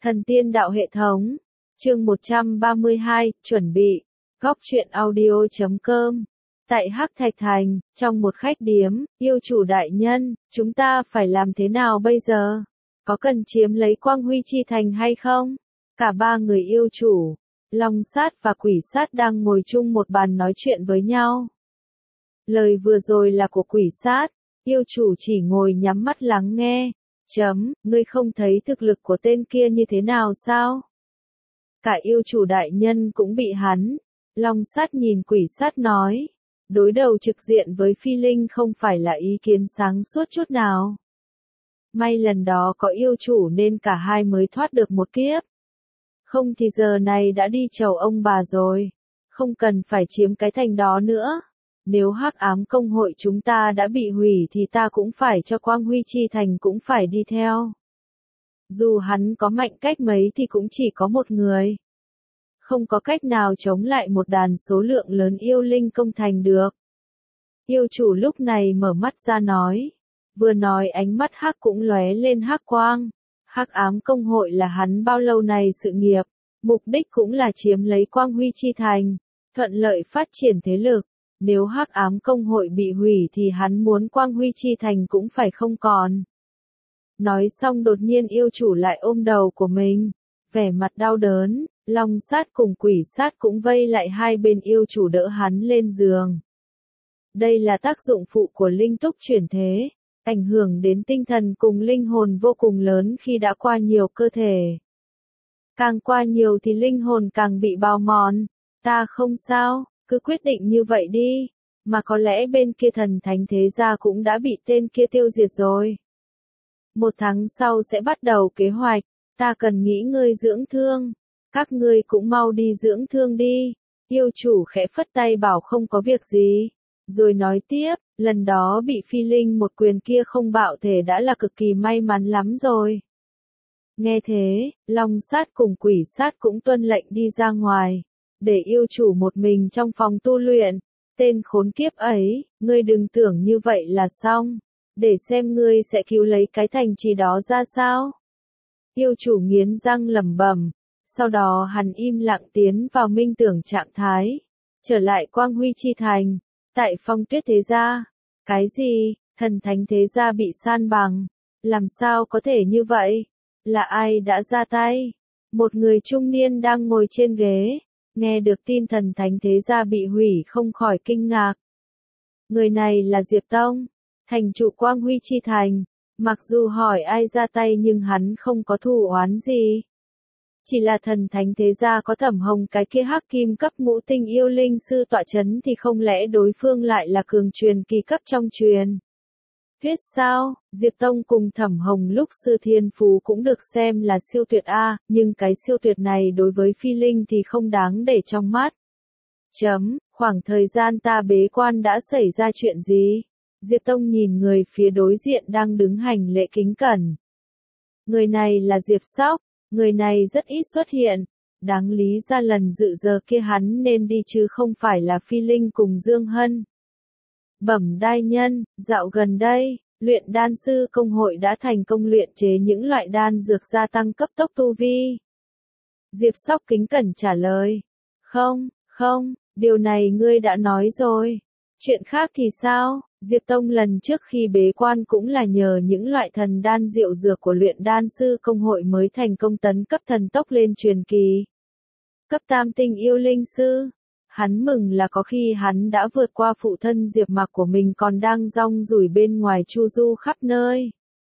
Thần tiên đạo hệ thống. Chương 132, chuẩn bị. Góc truyện audio.com. Tại Hắc Thạch Thành, trong một khách điếm, yêu chủ đại nhân, chúng ta phải làm thế nào bây giờ? Có cần chiếm lấy Quang Huy Chi Thành hay không? Cả ba người yêu chủ, Long Sát và Quỷ Sát đang ngồi chung một bàn nói chuyện với nhau. Lời vừa rồi là của Quỷ Sát, yêu chủ chỉ ngồi nhắm mắt lắng nghe. Ngươi không thấy thực lực của tên kia như thế nào sao? Cả yêu chủ đại nhân cũng bị hắn. Long Sát nhìn Quỷ Sát nói. Đối đầu trực diện với Phi Linh không phải là ý kiến sáng suốt chút nào. May lần đó có yêu chủ nên cả hai mới thoát được một kiếp. Không thì giờ này đã đi chầu ông bà rồi. Không cần phải chiếm cái thành đó nữa. Nếu Hắc Ám Công hội chúng ta đã bị hủy thì ta cũng phải cho Quang Huy Chi Thành cũng phải đi theo. Dù hắn có mạnh cách mấy thì cũng chỉ có một người. Không có cách nào chống lại một đàn số lượng lớn yêu linh công thành được. Yêu chủ lúc này mở mắt ra nói. Vừa nói ánh mắt hắc cũng lóe lên hắc quang. Hắc Ám Công hội là hắn bao lâu này sự nghiệp. Mục đích cũng là chiếm lấy Quang Huy Chi Thành. Thuận lợi phát triển thế lực. Nếu Hắc Ám Công hội bị hủy thì hắn muốn Quang Huy Chi Thành cũng phải không còn. Nói xong đột nhiên yêu chủ lại ôm đầu của mình. Vẻ mặt đau đớn, Long Sát cùng Quỷ Sát cũng vây lại hai bên yêu chủ đỡ hắn lên giường. Đây là tác dụng phụ của linh túc chuyển thế. Ảnh hưởng đến tinh thần cùng linh hồn vô cùng lớn khi đã qua nhiều cơ thể. Càng qua nhiều thì linh hồn càng bị bào mòn. Ta không sao. Cứ quyết định như vậy đi, mà có lẽ bên kia thần thánh thế gia cũng đã bị tên kia tiêu diệt rồi. 1 tháng sau sẽ bắt đầu kế hoạch, ta cần nghỉ ngơi dưỡng thương, các ngươi cũng mau đi dưỡng thương đi. Yêu chủ khẽ phất tay bảo không có việc gì, rồi nói tiếp, lần đó bị Phi Linh một quyền kia không bạo thể đã là cực kỳ may mắn lắm rồi. Nghe thế, Long Sát cùng Quỷ Sát cũng tuân lệnh đi ra ngoài. Để yêu chủ một mình trong phòng tu luyện. Tên khốn kiếp ấy, ngươi đừng tưởng như vậy là xong. Để xem ngươi sẽ cứu lấy cái thành trì đó ra sao. Yêu chủ nghiến răng lẩm bẩm. Sau đó hắn im lặng tiến vào minh tưởng trạng thái. Trở lại Quang Huy Chi Thành. Tại Phong Tuyết Thế Gia. Cái gì? Thần thánh thế gia bị san bằng. Làm sao có thể như vậy? Là ai đã ra tay? Một người trung niên đang ngồi trên ghế. Nghe được tin thần thánh thế gia bị hủy không khỏi kinh ngạc. Người này là Diệp Tông, thành chủ Quang Huy Chi Thành. Mặc dù hỏi ai ra tay nhưng hắn không có thù oán gì. Chỉ là thần thánh thế gia có Thẩm Hồng cái kia hắc kim cấp ngũ tinh yêu linh sư tọa chấn thì không lẽ đối phương lại là cường truyền kỳ cấp trong truyền. Huyết sao, Diệp Tông cùng Thẩm Hồng lúc sư thiên phú cũng được xem là siêu tuyệt A, nhưng cái siêu tuyệt này đối với Phi Linh thì không đáng để trong mắt. Khoảng thời gian ta bế quan đã xảy ra chuyện gì? Diệp Tông nhìn người phía đối diện đang đứng hành lễ kính cẩn. Người này là Diệp Sóc, người này rất ít xuất hiện. Đáng lý ra lần dự giờ kia hắn nên đi chứ không phải là Phi Linh cùng Dương Hân. Bẩm đại nhân, dạo gần đây, luyện đan sư công hội đã thành công luyện chế những loại đan dược gia tăng cấp tốc tu vi. Diệp Sóc kính cẩn trả lời. Không, điều này ngươi đã nói rồi. Chuyện khác thì sao? Diệp Tông lần trước khi bế quan cũng là nhờ những loại thần đan diệu dược của luyện đan sư công hội mới thành công tấn cấp thần tốc lên truyền kỳ. Cấp tam tinh yêu linh sư. Hắn mừng là có khi hắn đã vượt qua phụ thân Diệp Mặc của mình còn đang rong ruổi bên ngoài chu du khắp nơi.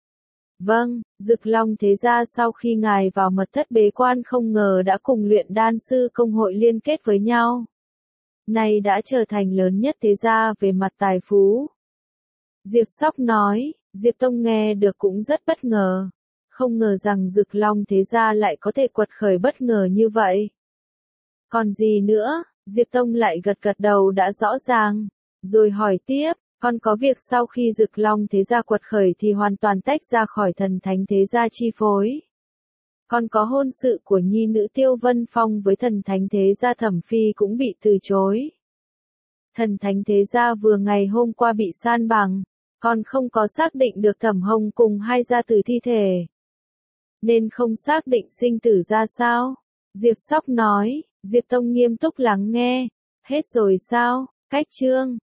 Vâng, Dực Long thế gia sau khi ngài vào mật thất bế quan không ngờ đã cùng luyện đan sư công hội liên kết với nhau. Nay đã trở thành lớn nhất thế gia về mặt tài phú. Diệp Sóc nói, Diệp Tông nghe được cũng rất bất ngờ. Không ngờ rằng Dực Long thế gia lại có thể quật khởi bất ngờ như vậy. Còn gì nữa? Diệp Tông lại gật đầu đã rõ ràng, rồi hỏi tiếp, còn có việc sau khi Dực Long thế gia quật khởi thì hoàn toàn tách ra khỏi thần thánh thế gia chi phối. Còn có hôn sự của nhi nữ Tiêu Vân Phong với thần thánh thế gia Thẩm Phi cũng bị từ chối. Thần thánh thế gia vừa ngày hôm qua bị san bằng, còn không có xác định được Thẩm Hồng cùng hai gia tử thi thể. nên không xác định sinh tử ra sao. Diệp Sóc nói, Diệp Tông nghiêm túc lắng nghe. Hết rồi sao, Cách chương